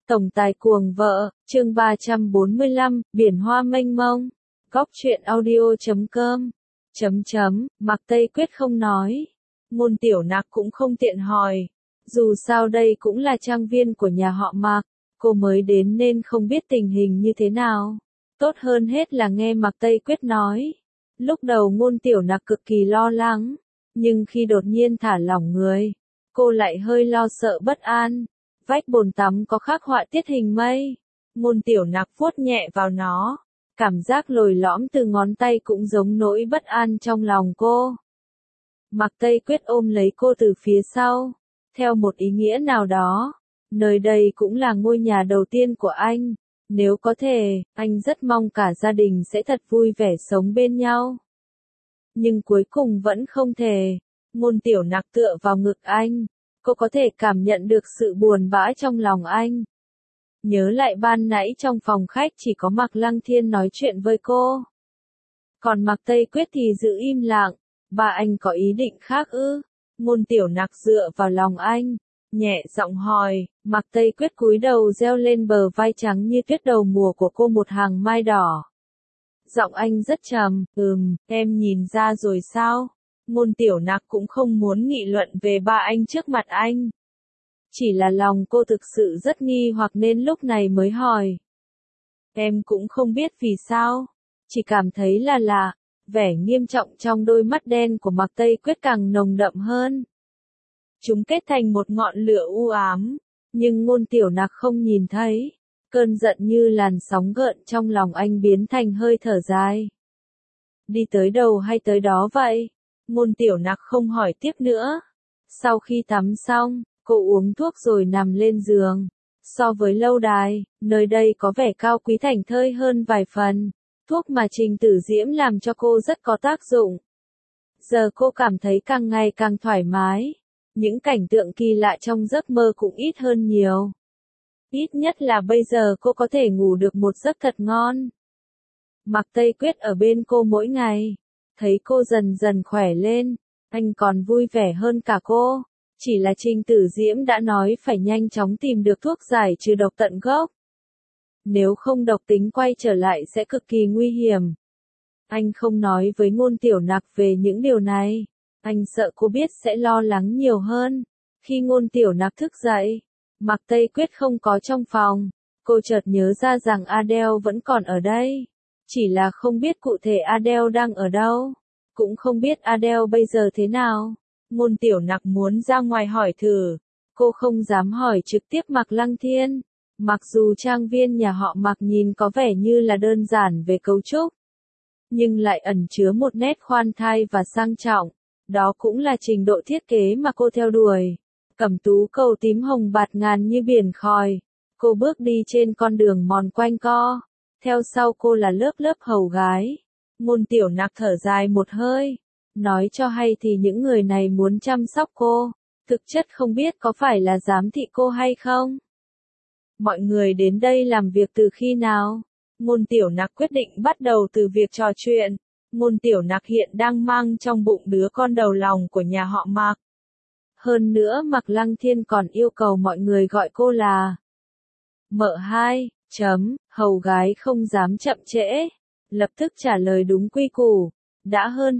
Tổng tài cuồng vợ, chương 345, biển hoa mênh mông. Góc truyện audio.com. Mạc Tây Quyết không nói. Ngôn Tiểu Nặc cũng không tiện hỏi. Dù sao đây cũng là trang viên của nhà họ Mạc, cô mới đến nên không biết tình hình như thế nào. Tốt hơn hết là nghe Mạc Tây Quyết nói. Lúc đầu Ngôn Tiểu Nặc cực kỳ lo lắng, nhưng khi đột nhiên thả lỏng người, cô lại hơi lo sợ bất an. Vách bồn tắm có khắc họa tiết hình mây. Ngôn Tiểu Nặc vuốt nhẹ vào nó. Cảm giác lồi lõm từ ngón tay cũng giống nỗi bất an trong lòng cô. Mạc Tây Quyết ôm lấy cô từ phía sau. Theo một ý nghĩa nào đó, nơi đây cũng là ngôi nhà đầu tiên của anh. Nếu có thể, anh rất mong cả gia đình sẽ thật vui vẻ sống bên nhau. Nhưng cuối cùng vẫn không thể. Ngôn Tiểu Nặc tựa vào ngực anh. Cô có thể cảm nhận được sự buồn bã trong lòng anh. Nhớ lại ban nãy trong phòng khách chỉ có Mạc Lăng Thiên nói chuyện với cô. Còn Mạc Tây Quyết thì giữ im lặng. Ba anh có ý định khác ư? Ngôn Tiểu Nặc dựa vào lòng anh, nhẹ giọng hỏi. Mạc Tây Quyết cúi đầu reo lên bờ vai trắng như tuyết đầu mùa của cô một hàng mai đỏ. Giọng anh rất trầm, em nhìn ra rồi sao? Ngôn Tiểu Nặc cũng không muốn nghị luận về ba anh trước mặt anh. Chỉ là lòng cô thực sự rất nghi hoặc nên lúc này mới hỏi. Em cũng không biết vì sao. Chỉ cảm thấy là lạ. Vẻ nghiêm trọng trong đôi mắt đen của Mạc Tây Quyết càng nồng đậm hơn. Chúng kết thành một ngọn lửa u ám. Nhưng Ngôn Tiểu Nặc không nhìn thấy. Cơn giận như làn sóng gợn trong lòng anh biến thành hơi thở dài. Đi tới đâu hay tới đó vậy? Ngôn Tiểu Nặc không hỏi tiếp nữa. Sau khi tắm xong, cô uống thuốc rồi nằm lên giường. So với lâu đài, nơi đây có vẻ cao quý thảnh thơi hơn vài phần. Thuốc mà Trình Tử Diễm làm cho cô rất có tác dụng. Giờ cô cảm thấy càng ngày càng thoải mái. Những cảnh tượng kỳ lạ trong giấc mơ cũng ít hơn nhiều. Ít nhất là bây giờ cô có thể ngủ được một giấc thật ngon. Mạc Tây Quyết ở bên cô mỗi ngày. Thấy cô dần dần khỏe lên, anh còn vui vẻ hơn cả cô. Chỉ là Trình Tử Diễm đã nói phải nhanh chóng tìm được thuốc giải trừ độc tận gốc. Nếu không độc tính quay trở lại sẽ cực kỳ nguy hiểm. Anh không nói với Ngôn Tiểu Nặc về những điều này. Anh sợ cô biết sẽ lo lắng nhiều hơn. Khi Ngôn Tiểu Nặc thức dậy, Mạc Tây Quyết không có trong phòng. Cô chợt nhớ ra rằng Adele vẫn còn ở đây. Chỉ là không biết cụ thể Adele đang ở đâu. Cũng không biết Adele bây giờ thế nào. Ngôn Tiểu Nặc muốn ra ngoài hỏi thử. Cô không dám hỏi trực tiếp Mạc Lăng Thiên. Mặc dù trang viên nhà họ Mạc nhìn có vẻ như là đơn giản về cấu trúc, nhưng lại ẩn chứa một nét khoan thai và sang trọng. Đó cũng là trình độ thiết kế mà cô theo đuổi. Cẩm tú cầu tím hồng bạt ngàn như biển khói. Cô bước đi trên con đường mòn quanh co. Theo sau cô là lớp lớp hầu gái. Ngôn Tiểu Nặc thở dài một hơi. Nói cho hay thì những người này muốn chăm sóc cô. Thực chất không biết có phải là giám thị cô hay không. Mọi người đến đây làm việc từ khi nào? Ngôn Tiểu Nặc quyết định bắt đầu từ việc trò chuyện. Ngôn Tiểu Nặc hiện đang mang trong bụng đứa con đầu lòng của nhà họ Mạc. Hơn nữa Mạc Lăng Thiên còn yêu cầu mọi người gọi cô là Mợ Hai. Hầu gái không dám chậm trễ. Lập tức trả lời đúng quy củ. Đã hơn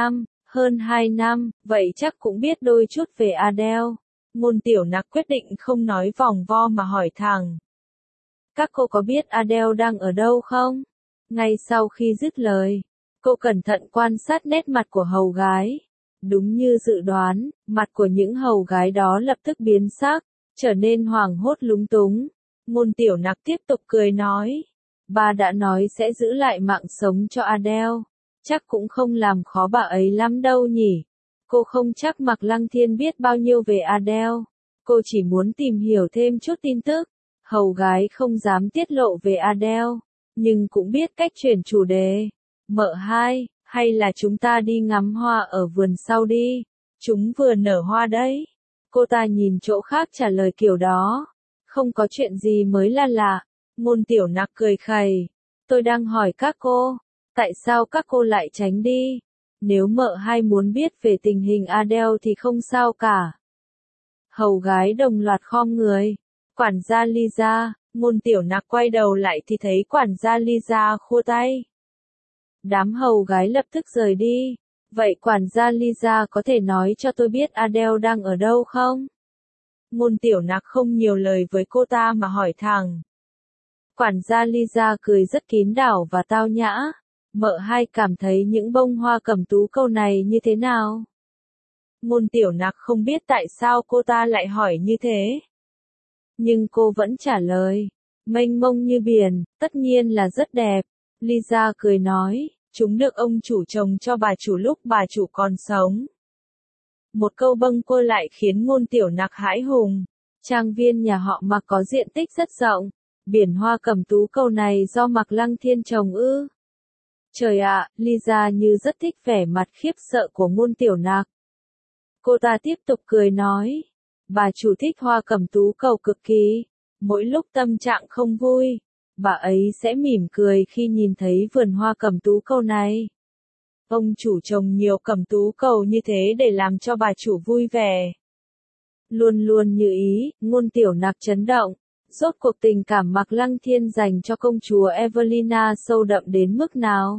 2 năm, vậy chắc cũng biết đôi chút về Adele. Ngôn Tiểu Nặc quyết định không nói vòng vo mà hỏi thẳng. Các cô có biết Adele đang ở đâu không? Ngay sau khi dứt lời, cô cẩn thận quan sát nét mặt của hầu gái. Đúng như dự đoán, mặt của những hầu gái đó lập tức biến sắc, trở nên hoảng hốt lúng túng. Ngôn Tiểu Nặc tiếp tục cười nói. Ba đã nói sẽ giữ lại mạng sống cho Adele. Chắc cũng không làm khó bà ấy lắm đâu nhỉ. Cô không chắc Mạc Lăng Thiên biết bao nhiêu về Adele. Cô chỉ muốn tìm hiểu thêm chút tin tức. Hầu gái không dám tiết lộ về Adele, nhưng cũng biết cách chuyển chủ đề. Mợ Hai, hay là chúng ta đi ngắm hoa ở vườn sau đi. Chúng vừa nở hoa đấy. Cô ta nhìn chỗ khác trả lời kiểu đó. Không có chuyện gì mới là lạ. Ngôn Tiểu Nặc cười khẩy. Tôi đang hỏi các cô. Tại sao các cô lại tránh đi? Nếu Mợ Hai muốn biết về tình hình Adele thì không sao cả. Hầu gái đồng loạt khom người. Quản gia Lisa, Ngôn Tiểu Nặc quay đầu lại thì thấy quản gia Lisa khua tay. Đám hầu gái lập tức rời đi. Vậy quản gia Lisa có thể nói cho tôi biết Adele đang ở đâu không? Ngôn Tiểu Nặc không nhiều lời với cô ta mà hỏi thẳng. Quản gia Lisa cười rất kín đáo và tao nhã. Mợ hai cảm thấy những bông hoa cẩm tú câu này như thế nào? Ngôn Tiểu Nặc không biết tại sao cô ta lại hỏi như thế. Nhưng cô vẫn trả lời. Mênh mông như biển, tất nhiên là rất đẹp. Lisa cười nói, chúng được ông chủ trồng cho bà chủ lúc bà chủ còn sống. Một câu bâng quơ lại khiến Ngôn Tiểu Nặc hãi hùng. Trang viên nhà họ Mạc có diện tích rất rộng. Biển hoa cẩm tú câu này do Mạc Lăng Thiên trồng ư? Trời ạ, Lisa như rất thích vẻ mặt khiếp sợ của Ngôn Tiểu Nặc. Cô ta tiếp tục cười nói, bà chủ thích hoa cẩm tú cầu cực kỳ. Mỗi lúc tâm trạng không vui, bà ấy sẽ mỉm cười khi nhìn thấy vườn hoa cẩm tú cầu này. Ông chủ trồng nhiều cẩm tú cầu như thế để làm cho bà chủ vui vẻ. Luôn luôn như ý, Ngôn Tiểu Nặc chấn động. Rốt cuộc tình cảm Mạc Lăng Thiên dành cho công chúa Evelina sâu đậm đến mức nào?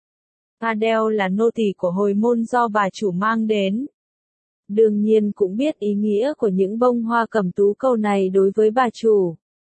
Adele là nô tỳ của hồi môn do bà chủ mang đến. Đương nhiên cũng biết ý nghĩa của những bông hoa cẩm tú câu này đối với bà chủ.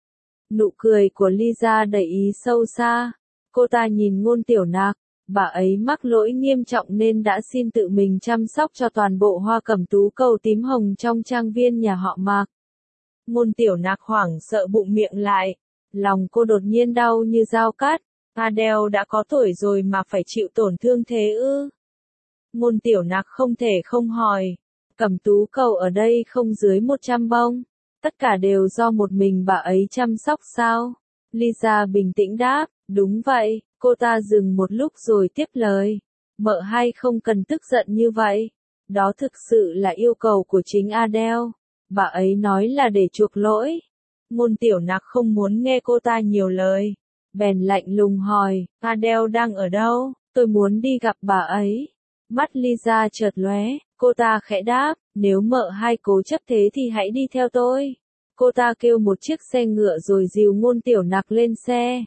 Nụ cười của Lisa đầy ý sâu xa. Cô ta nhìn Ngôn Tiểu Nặc, bà ấy mắc lỗi nghiêm trọng nên đã xin tự mình chăm sóc cho toàn bộ hoa cẩm tú cầu tím hồng trong trang viên nhà họ Mạc. Ngôn Tiểu Nặc hoảng sợ bụng miệng lại. Lòng cô đột nhiên đau như dao cắt. Adele đã có tuổi rồi mà phải chịu tổn thương thế ư? Ngôn Tiểu Nặc không thể không hỏi. Cẩm tú cầu ở đây không dưới 100 bông. Tất cả đều do một mình bà ấy chăm sóc sao? Lisa bình tĩnh đáp, đúng vậy. Cô ta dừng một lúc rồi tiếp lời. Mợ hai không cần tức giận như vậy. Đó thực sự là yêu cầu của chính Adele. Bà ấy nói là để chuộc lỗi. Ngôn Tiểu Nặc không muốn nghe cô ta nhiều lời. Bèn lạnh lùng hỏi, Adele đang ở đâu? Tôi muốn đi gặp bà ấy. Mắt Lisa chợt lóe, cô ta khẽ đáp, nếu mợ hai cố chấp thế thì hãy đi theo tôi. Cô ta kêu một chiếc xe ngựa rồi dìu Ngôn Tiểu Nặc lên xe.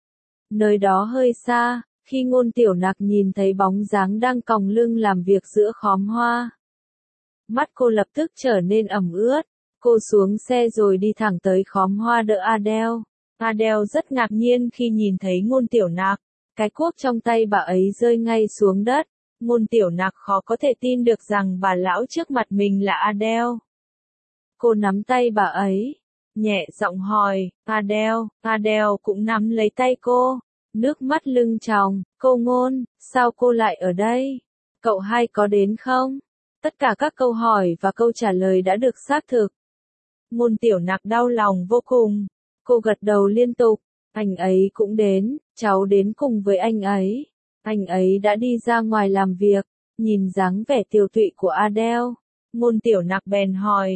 Nơi đó hơi xa, khi Ngôn Tiểu Nặc nhìn thấy bóng dáng đang còng lưng làm việc giữa khóm hoa. Mắt cô lập tức trở nên ẩm ướt. Cô xuống xe rồi đi thẳng tới khóm hoa đỡ Adele. Adele rất ngạc nhiên khi nhìn thấy Ngôn Tiểu Nặc. Cái cuốc trong tay bà ấy rơi ngay xuống đất. Ngôn Tiểu Nặc khó có thể tin được rằng bà lão trước mặt mình là Adele. Cô nắm tay bà ấy, nhẹ giọng hỏi, Adele. Adele cũng nắm lấy tay cô. Nước mắt lưng tròng, cô Ngôn, sao cô lại ở đây? Cậu hai có đến không? Tất cả các câu hỏi và câu trả lời đã được xác thực. Ngôn Tiểu Nặc đau lòng vô cùng. Cô gật đầu liên tục. Anh ấy cũng đến, cháu đến cùng với anh ấy. Anh ấy đã đi ra ngoài làm việc. Nhìn dáng vẻ tiều tụy của Adele. Ngôn Tiểu Nặc bèn hỏi.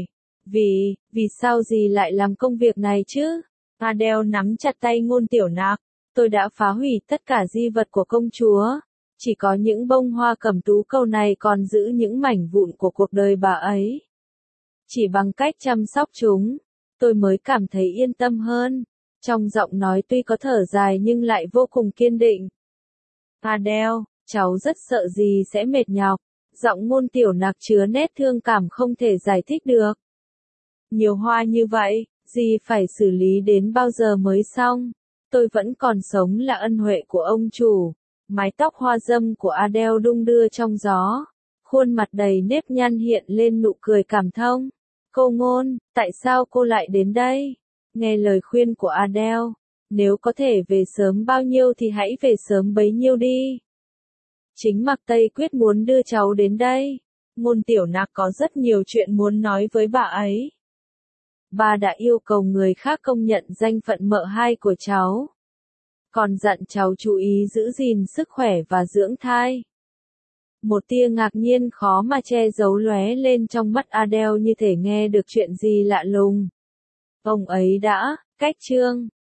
Vì sao dì lại làm công việc này chứ? Adele nắm chặt tay Ngôn Tiểu Nặc. Tôi đã phá hủy tất cả di vật của công chúa. Chỉ có những bông hoa cẩm tú cầu này còn giữ những mảnh vụn của cuộc đời bà ấy. Chỉ bằng cách chăm sóc chúng, tôi mới cảm thấy yên tâm hơn. Trong giọng nói tuy có thở dài nhưng lại vô cùng kiên định. Adele, cháu rất sợ dì sẽ mệt nhọc. Giọng Ngôn Tiểu Nặc chứa nét thương cảm không thể giải thích được. Nhiều hoa như vậy, dì phải xử lý đến bao giờ mới xong? Tôi vẫn còn sống là ân huệ của ông chủ. Mái tóc hoa dâm của Adele đung đưa trong gió. Khuôn mặt đầy nếp nhăn hiện lên nụ cười cảm thông. Cô Ngôn, tại sao cô lại đến đây? Nghe lời khuyên của Adele. Nếu có thể về sớm bao nhiêu thì hãy về sớm bấy nhiêu đi. Chính Mạc Tây Quyết muốn đưa cháu đến đây. Ngôn Tiểu Nặc có rất nhiều chuyện muốn nói với bà ấy. Bà đã yêu cầu người khác công nhận danh phận mợ hai của cháu. Còn dặn cháu chú ý giữ gìn sức khỏe và dưỡng thai. Một tia ngạc nhiên khó mà che giấu lóe lên trong mắt Adele như thể nghe được chuyện gì lạ lùng. Ông ấy đã, cách chương.